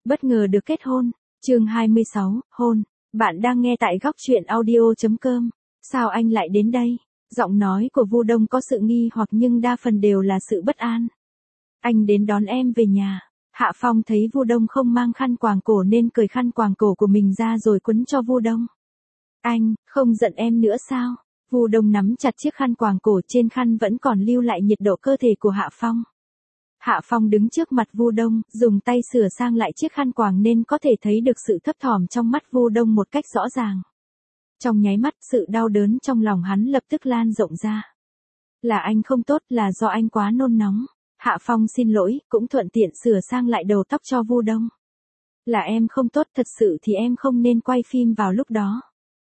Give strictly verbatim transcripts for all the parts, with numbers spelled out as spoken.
Bất ngờ được kết hôn. Chương hai mươi sáu, hôn. Bạn đang nghe tại góc truyện audio chấm com. Sao anh lại đến đây? Giọng nói của Vu Đông có sự nghi hoặc nhưng đa phần đều là sự bất an. Anh đến đón em về nhà. Hạ Phong thấy Vu Đông không mang khăn quàng cổ nên cởi khăn quàng cổ của mình ra rồi quấn cho Vu Đông. Anh, không giận em nữa sao? Vu Đông nắm chặt chiếc khăn quàng cổ, trên khăn vẫn còn lưu lại nhiệt độ cơ thể của Hạ Phong. Hạ Phong đứng trước mặt Vu Đông, dùng tay sửa sang lại chiếc khăn quàng nên có thể thấy được sự thấp thỏm trong mắt Vu Đông một cách rõ ràng. Trong nháy mắt, sự đau đớn trong lòng hắn lập tức lan rộng ra. Là anh không tốt, là do anh quá nôn nóng. Hạ Phong xin lỗi, cũng thuận tiện sửa sang lại đầu tóc cho Vu Đông. Là em không tốt, thật sự thì em không nên quay phim vào lúc đó.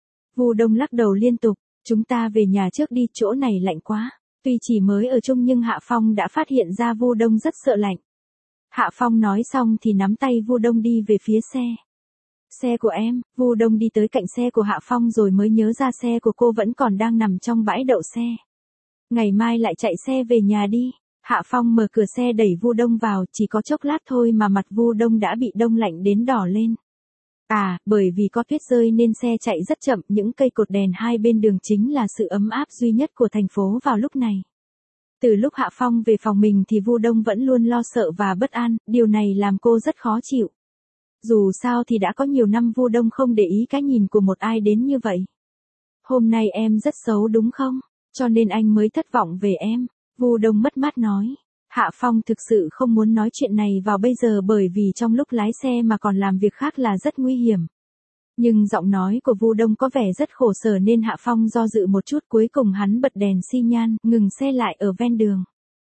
Vu Đông lắc đầu liên tục, chúng ta về nhà trước đi, chỗ này lạnh quá. Tuy chỉ mới ở chung nhưng Hạ Phong đã phát hiện ra Vu Đông rất sợ lạnh. Hạ Phong nói xong thì nắm tay Vu Đông đi về phía xe. Xe của em. Vu Đông đi tới cạnh xe của Hạ Phong rồi mới nhớ ra xe của cô vẫn còn đang nằm trong bãi đậu xe. Ngày mai lại chạy xe về nhà đi. Hạ Phong mở cửa xe đẩy Vu Đông vào, chỉ có chốc lát thôi mà mặt Vu Đông đã bị đông lạnh đến đỏ lên. À, bởi vì có tuyết rơi nên xe chạy rất chậm, những cây cột đèn hai bên đường chính là sự ấm áp duy nhất của thành phố vào lúc này. Từ lúc Hạ Phong về phòng mình thì Vu Đông vẫn luôn lo sợ và bất an, điều này làm cô rất khó chịu. Dù sao thì đã có nhiều năm Vu Đông không để ý cái nhìn của một ai đến như vậy. Hôm nay em rất xấu đúng không? Cho nên anh mới thất vọng về em. Vu Đông mất mát nói. Hạ Phong thực sự không muốn nói chuyện này vào bây giờ bởi vì trong lúc lái xe mà còn làm việc khác là rất nguy hiểm. Nhưng giọng nói của Vu Đông có vẻ rất khổ sở nên Hạ Phong do dự một chút, cuối cùng hắn bật đèn xi nhan, ngừng xe lại ở ven đường.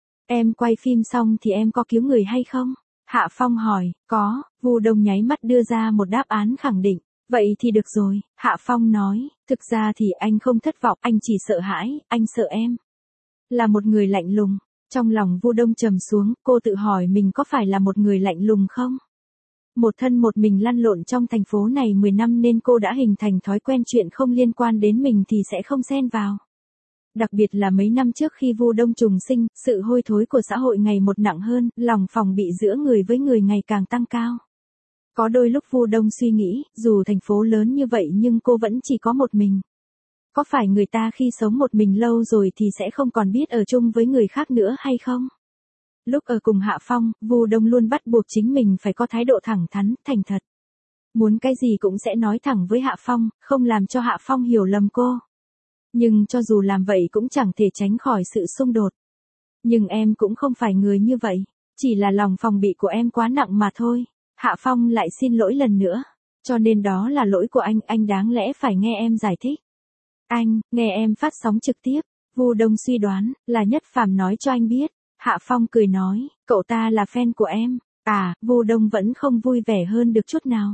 Em quay phim xong thì em có cứu người hay không? Hạ Phong hỏi. Có. Vu Đông nháy mắt đưa ra một đáp án khẳng định. Vậy thì được rồi. Hạ Phong nói. Thực ra thì anh không thất vọng, anh chỉ sợ hãi, anh sợ em là một người lạnh lùng. Trong lòng Vu Đông trầm xuống, cô tự hỏi mình có phải là một người lạnh lùng không? Một thân một mình lăn lộn trong thành phố này mười năm nên cô đã hình thành thói quen chuyện không liên quan đến mình thì sẽ không xen vào. Đặc biệt là mấy năm trước khi Vu Đông trùng sinh, sự hôi thối của xã hội ngày một nặng hơn, lòng phòng bị giữa người với người ngày càng tăng cao. Có đôi lúc Vu Đông suy nghĩ, dù thành phố lớn như vậy nhưng cô vẫn chỉ có một mình. Có phải người ta khi sống một mình lâu rồi thì sẽ không còn biết ở chung với người khác nữa hay không? Lúc ở cùng Hạ Phong, Vu Đông luôn bắt buộc chính mình phải có thái độ thẳng thắn, thành thật. Muốn cái gì cũng sẽ nói thẳng với Hạ Phong, không làm cho Hạ Phong hiểu lầm cô. Nhưng cho dù làm vậy cũng chẳng thể tránh khỏi sự xung đột. Nhưng em cũng không phải người như vậy, chỉ là lòng phòng bị của em quá nặng mà thôi. Hạ Phong lại xin lỗi lần nữa. Cho nên đó là lỗi của anh, anh đáng lẽ phải nghe em giải thích. Anh, nghe em phát sóng trực tiếp. Vu Đông suy đoán, là Nhất Phàm nói cho anh biết. Hạ Phong cười nói, cậu ta là fan của em. À, Vu Đông vẫn không vui vẻ hơn được chút nào.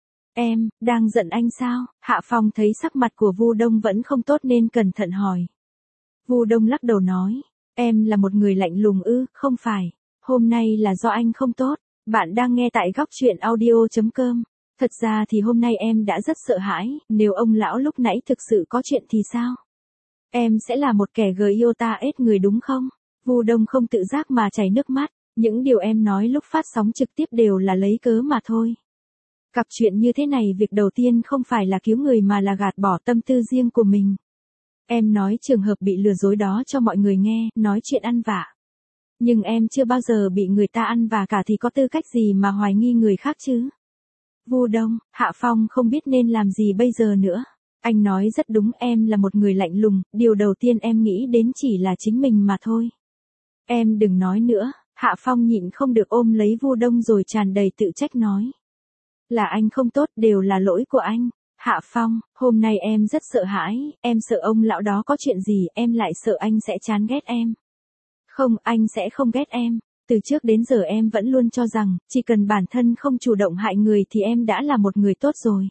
Em, đang giận anh sao? Hạ Phong thấy sắc mặt của Vu Đông vẫn không tốt nên cẩn thận hỏi. Vu Đông lắc đầu nói, em là một người lạnh lùng ư? Không phải. Hôm nay là do anh không tốt. Bạn đang nghe tại góc truyện audio chấm com. Thật ra thì hôm nay em đã rất sợ hãi, nếu ông lão lúc nãy thực sự có chuyện thì sao? Em sẽ là một kẻ gờ yêu ta ết người đúng không? Vu Đông không tự giác mà chảy nước mắt, những điều em nói lúc phát sóng trực tiếp đều là lấy cớ mà thôi. Gặp chuyện như thế này việc đầu tiên không phải là cứu người mà là gạt bỏ tâm tư riêng của mình. Em nói trường hợp bị lừa dối đó cho mọi người nghe, nói chuyện ăn vạ. Nhưng em chưa bao giờ bị người ta ăn vạ cả thì có tư cách gì mà hoài nghi người khác chứ? Vu Đông, Hạ Phong không biết nên làm gì bây giờ nữa. Anh nói rất đúng, em là một người lạnh lùng, điều đầu tiên em nghĩ đến chỉ là chính mình mà thôi. Em đừng nói nữa. Hạ Phong nhịn không được ôm lấy Vu Đông rồi tràn đầy tự trách nói. Là anh không tốt, đều là lỗi của anh. Hạ Phong, hôm nay em rất sợ hãi, em sợ ông lão đó có chuyện gì, em lại sợ anh sẽ chán ghét em. Không, anh sẽ không ghét em. Từ trước đến giờ em vẫn luôn cho rằng, chỉ cần bản thân không chủ động hại người thì em đã là một người tốt rồi.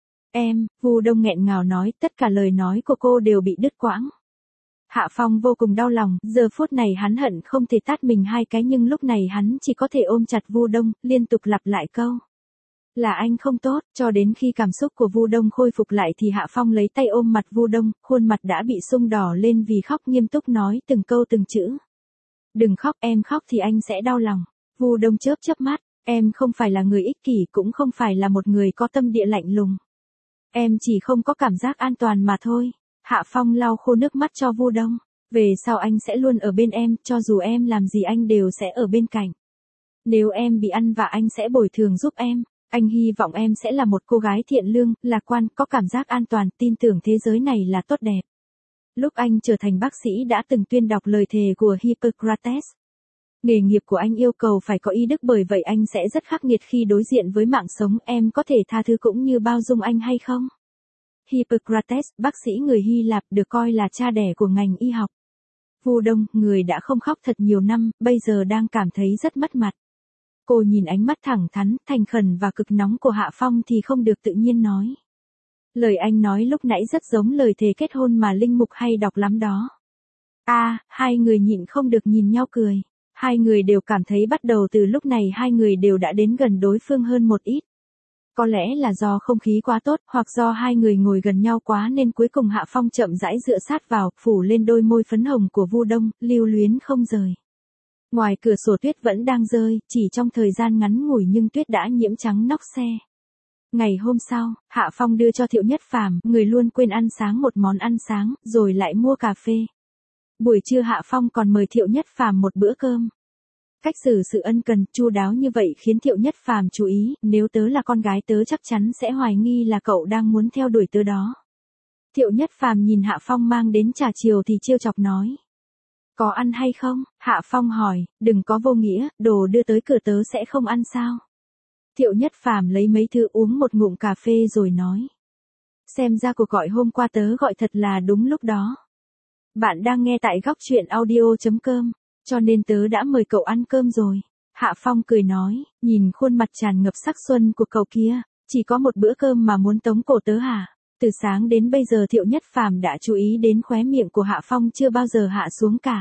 Em, Vu Đông nghẹn ngào nói, tất cả lời nói của cô đều bị đứt quãng. Hạ Phong vô cùng đau lòng, giờ phút này hắn hận không thể tát mình hai cái nhưng lúc này hắn chỉ có thể ôm chặt Vu Đông, liên tục lặp lại câu. Là anh không tốt, cho đến khi cảm xúc của Vu Đông khôi phục lại thì Hạ Phong lấy tay ôm mặt Vu Đông, khuôn mặt đã bị sưng đỏ lên vì khóc, nghiêm túc nói từng câu từng chữ. Đừng khóc, em khóc thì anh sẽ đau lòng. Vu Đông chớp chớp mắt, Em không phải là người ích kỷ, cũng không phải là một người có tâm địa lạnh lùng. Em chỉ không có cảm giác an toàn mà thôi. Hạ Phong lau khô nước mắt cho Vu Đông. Về sau anh sẽ luôn ở bên em, cho dù em làm gì anh đều sẽ ở bên cạnh. Nếu em bị ăn vạ anh sẽ bồi thường giúp em. Anh hy vọng em sẽ là một cô gái thiện lương, lạc quan, có cảm giác an toàn, tin tưởng thế giới này là tốt đẹp. Lúc anh trở thành bác sĩ đã từng tuyên đọc lời thề của Hippocrates. Nghề nghiệp của anh yêu cầu phải có y đức, bởi vậy anh sẽ rất khắc nghiệt khi đối diện với mạng sống. Em có thể tha thứ cũng như bao dung anh hay không? Hippocrates, bác sĩ người Hy Lạp, được coi là cha đẻ của ngành y học. Vu Đông, người đã không khóc thật nhiều năm, bây giờ đang cảm thấy rất mất mặt. Cô nhìn ánh mắt thẳng thắn, thành khẩn và cực nóng của Hạ Phong thì không được tự nhiên nói. Lời anh nói lúc nãy rất giống lời thề kết hôn mà Linh Mục hay đọc lắm đó. A, à, hai người nhịn không được nhìn nhau cười. Hai người đều cảm thấy bắt đầu từ lúc này hai người đều đã đến gần đối phương hơn một ít. Có lẽ là do không khí quá tốt, hoặc do hai người ngồi gần nhau quá nên cuối cùng Hạ Phong chậm rãi dựa sát vào, phủ lên đôi môi phấn hồng của Vu Đông, lưu luyến không rời. Ngoài cửa sổ tuyết vẫn đang rơi, chỉ trong thời gian ngắn ngủi nhưng tuyết đã nhiễm trắng nóc xe. Ngày hôm sau, Hạ Phong đưa cho Thiệu Nhất Phàm, người luôn quên ăn sáng, một món ăn sáng, rồi lại mua cà phê. Buổi trưa Hạ Phong còn mời Thiệu Nhất Phàm một bữa cơm. Cách xử sự ân cần, chu đáo như vậy khiến Thiệu Nhất Phàm chú ý, nếu tớ là con gái tớ chắc chắn sẽ hoài nghi là cậu đang muốn theo đuổi tớ đó. Thiệu Nhất Phàm nhìn Hạ Phong mang đến trà chiều thì trêu chọc nói. Có ăn hay không? Hạ Phong hỏi, đừng có vô nghĩa, đồ đưa tới cửa tớ sẽ không ăn sao? Thiệu Nhất Phàm lấy mấy thứ uống một ngụm cà phê rồi nói. Xem ra cuộc gọi hôm qua tớ gọi thật là đúng lúc đó. Bạn đang nghe tại góc truyện audio chấm com, cho nên tớ đã mời cậu ăn cơm rồi. Hạ Phong cười nói, nhìn khuôn mặt tràn ngập sắc xuân của cậu kia, chỉ có một bữa cơm mà muốn tống cổ tớ hả? Từ sáng đến bây giờ Thiệu Nhất Phàm đã chú ý đến khóe miệng của Hạ Phong chưa bao giờ hạ xuống cả.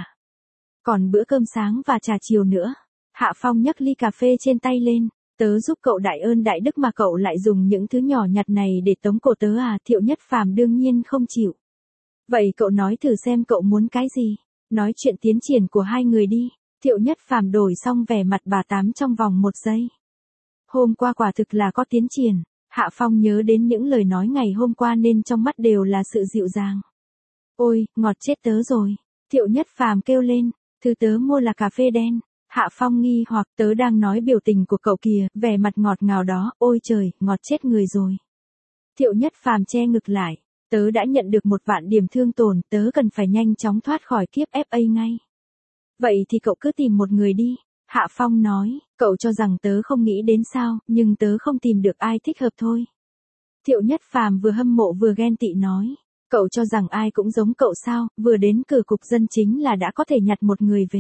Còn bữa cơm sáng và trà chiều nữa. Hạ Phong nhấc ly cà phê trên tay lên. Tớ giúp cậu đại ơn đại đức mà cậu lại dùng những thứ nhỏ nhặt này để tống cổ tớ à? Thiệu Nhất Phàm đương nhiên không chịu. Vậy cậu nói thử xem cậu muốn cái gì? Nói chuyện tiến triển của hai người đi. Thiệu Nhất Phàm đổi xong vẻ mặt bà tám trong vòng một giây. Hôm qua quả thực là có tiến triển. Hạ Phong nhớ đến những lời nói ngày hôm qua nên trong mắt đều là sự dịu dàng. Ôi, ngọt chết tớ rồi. Thiệu Nhất Phàm kêu lên, thứ tớ mua là cà phê đen. Hạ Phong nghi hoặc, tớ đang nói biểu tình của cậu kìa, vẻ mặt ngọt ngào đó, ôi trời, ngọt chết người rồi. Thiệu Nhất Phàm che ngực lại, tớ đã nhận được một vạn điểm thương tổn, tớ cần phải nhanh chóng thoát khỏi kiếp ép a ngay. Vậy thì cậu cứ tìm một người đi. Hạ Phong nói, cậu cho rằng tớ không nghĩ đến sao, nhưng tớ không tìm được ai thích hợp thôi. Thiệu Nhất Phàm vừa hâm mộ vừa ghen tị nói, cậu cho rằng ai cũng giống cậu sao, vừa đến cửa cục dân chính là đã có thể nhặt một người về.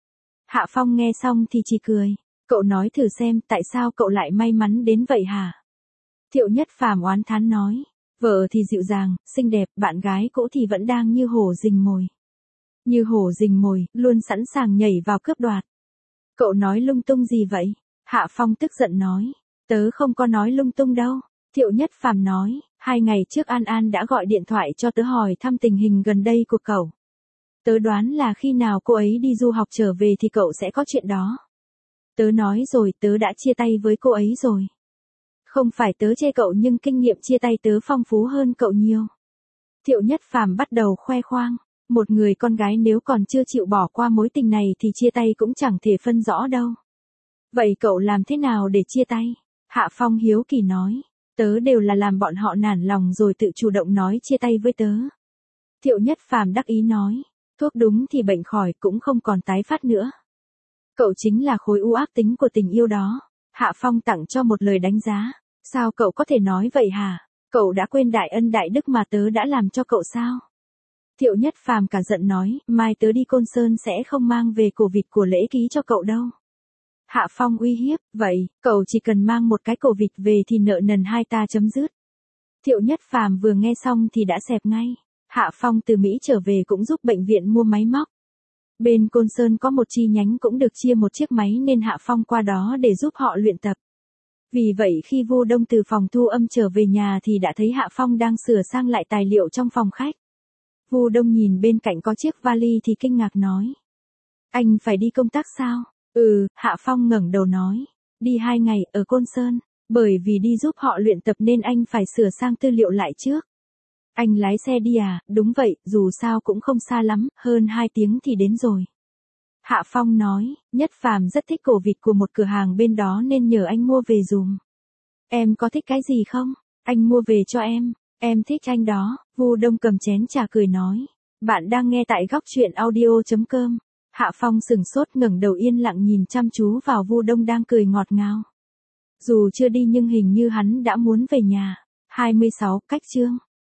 Hạ Phong nghe xong thì chỉ cười, cậu nói thử xem tại sao cậu lại may mắn đến vậy hả? Thiệu Nhất Phàm oán thán nói, vợ thì dịu dàng, xinh đẹp, bạn gái cũ thì vẫn đang như hổ rình mồi. Như hổ rình mồi, luôn sẵn sàng nhảy vào cướp đoạt. Cậu nói lung tung gì vậy? Hạ Phong tức giận nói, tớ không có nói lung tung đâu. Thiệu Nhất Phàm nói, hai ngày trước An An đã gọi điện thoại cho tớ hỏi thăm tình hình gần đây của cậu. Tớ đoán là khi nào cô ấy đi du học trở về thì cậu sẽ có chuyện đó. Tớ nói rồi, tớ đã chia tay với cô ấy rồi. Không phải tớ chê cậu nhưng kinh nghiệm chia tay tớ phong phú hơn cậu nhiều. Thiệu Nhất Phàm bắt đầu khoe khoang, một người con gái nếu còn chưa chịu bỏ qua mối tình này thì chia tay cũng chẳng thể phân rõ đâu. Vậy cậu làm thế nào để chia tay? Hạ Phong hiếu kỳ nói, tớ đều là làm bọn họ nản lòng rồi tự chủ động nói chia tay với tớ. Thiệu Nhất Phàm đắc ý nói, thuốc đúng thì bệnh khỏi cũng không còn tái phát nữa. Cậu chính là khối u ác tính của tình yêu đó. Hạ Phong tặng cho một lời đánh giá, sao cậu có thể nói vậy hả? Cậu đã quên đại ân đại đức mà tớ đã làm cho cậu sao? Thiệu Nhất Phàm cả giận nói, mai tớ đi Côn Sơn sẽ không mang về cổ vịt của lễ ký cho cậu đâu. Hạ Phong uy hiếp, vậy, cậu chỉ cần mang một cái cổ vịt về thì nợ nần hai ta chấm dứt. Thiệu Nhất Phàm vừa nghe xong thì đã xẹp ngay. Hạ Phong từ Mỹ trở về cũng giúp bệnh viện mua máy móc. Bên Côn Sơn có một chi nhánh cũng được chia một chiếc máy nên Hạ Phong qua đó để giúp họ luyện tập. Vì vậy khi Vu Đông từ phòng thu âm trở về nhà thì đã thấy Hạ Phong đang sửa sang lại tài liệu trong phòng khách. Vu Đông nhìn bên cạnh có chiếc vali thì kinh ngạc nói. Anh phải đi công tác sao? Ừ, Hạ Phong ngẩng đầu nói. Đi hai ngày, ở Côn Sơn. Bởi vì đi giúp họ luyện tập nên anh phải sửa sang tư liệu lại trước. Anh lái xe đi à? Đúng vậy, dù sao cũng không xa lắm, hơn hai tiếng thì đến rồi. Hạ Phong nói, Nhất Phàm rất thích cổ vịt của một cửa hàng bên đó nên nhờ anh mua về dùm. Em có thích cái gì không? Anh mua về cho em. Em thích anh đó. Vu Đông cầm chén trà cười nói. Bạn đang nghe tại góc chuyện audio.com. Hạ Phong sừng sốt ngẩng đầu yên lặng nhìn chăm chú vào Vu Đông đang cười ngọt ngào. Dù chưa đi nhưng hình như hắn đã muốn về nhà. hai mươi sáu, cách chương.